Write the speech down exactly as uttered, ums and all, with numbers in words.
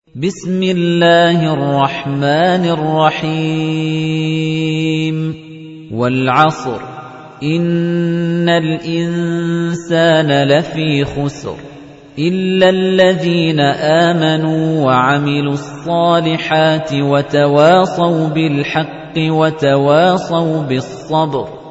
بسم الله الرحمن الرحيم والعصر إن الإنسان لفي خسر إلا الذين آمنوا وعملوا الصالحات وتواصوا بالحق وتواصوا بالصبر